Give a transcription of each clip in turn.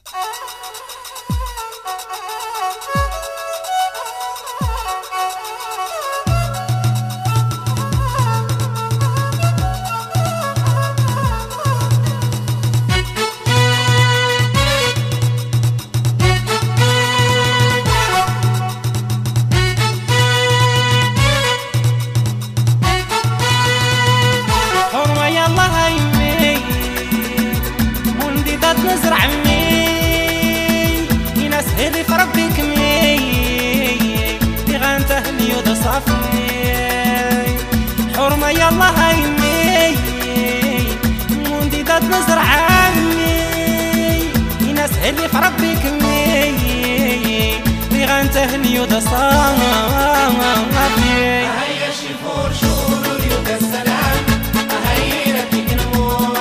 نزرع عمي يناس هذي في ربي كمي اللي غنتهني ودا صافي حرمة يلا هايمي منديدات نزرع عمي يناس هذي في ربي كمي اللي غنتهني ودا صافي هيا شيفور شهور يودا السلام هيا ربك نمور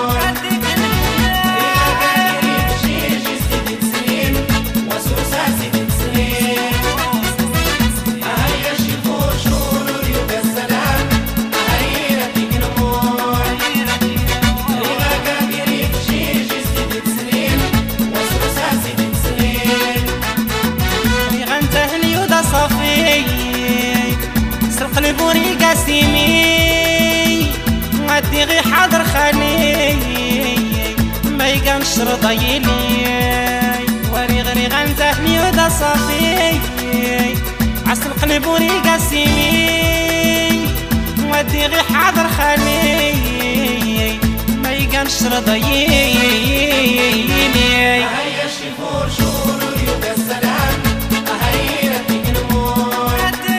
قلبوني قاسمي غادي غي حاضر خالي ما يقامش رضايلي وري غري غنتهني ودا صافي عسل قلبوني قاسمي غادي غي حاضر خالي ما يقامش رضايلي هيا شيفور شهور يودا السلام هيا ربك نمور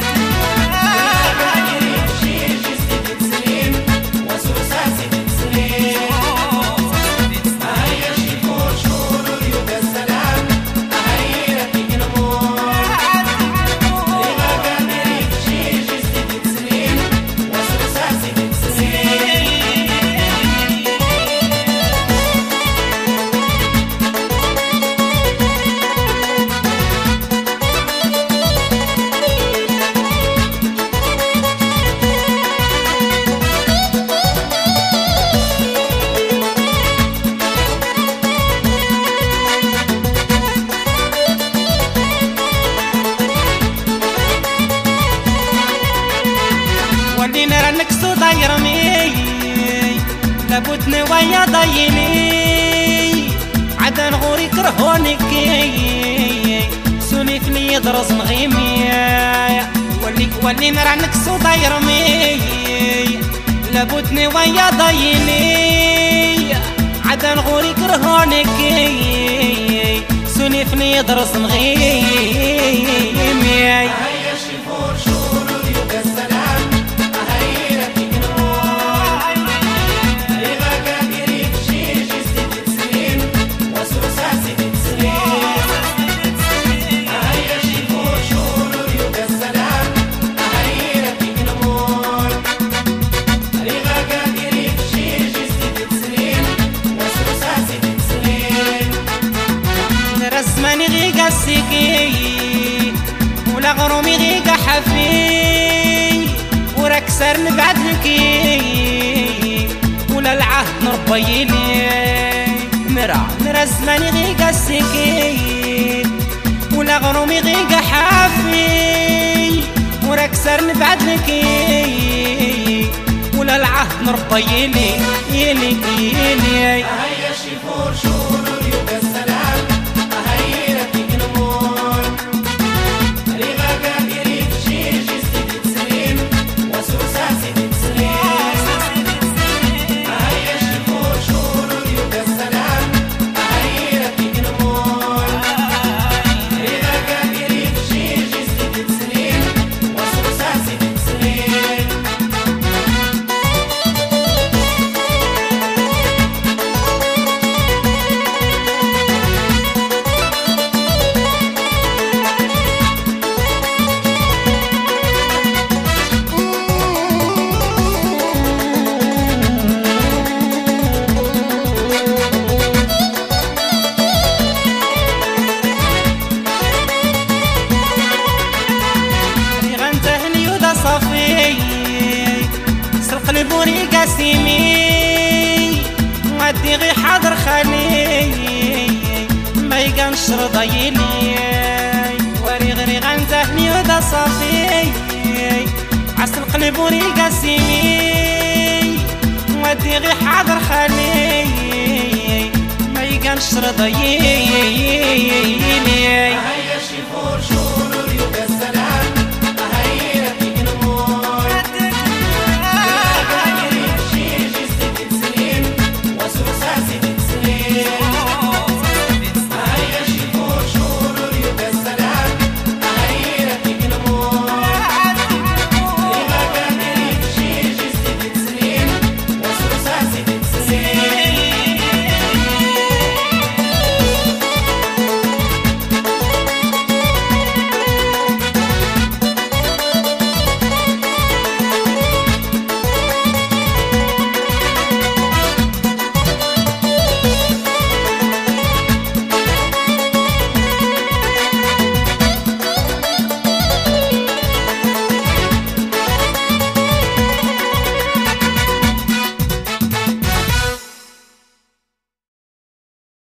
ولينا رنكسو دايرمي لابد نوايا ضايني عدا نغوري كرهونك سوني فني يدرس مغيمي ولينا رنكسو دايرمي لابد نوايا ضايني عدا نغوري كرهونك سوني فني يدرس مغيمي هيا شيفور شهور يودا السلام رسماني غيقا السيكي ولا غرومي غيقا حفي وراك سار نبعد لكي ولا العهد نربيلي مرا رسماني غيقا السيكي ولا غرومي غيقا حفي وراك سار نبعد لكي ولا العهد نربيلي يلي يلي هيا شيفور شهور يودا السلام هيا ربك نمور ريغا قادري بشيش ستة سنين وسوسة ستة سنين هيا شيفور شهور يودا السلام هيا ربك نمور ريغا قادري بشيش ستة سنين وسوسة ستة سنين قلبوني قاسمي غادي غي حاضر خالي ما يقان شرضيلي وري غري غنزهني ودا صافي عس القلب وري قاسيني ودي غي حاضر خالي ما يقان شرضيلي هيا شي فور شور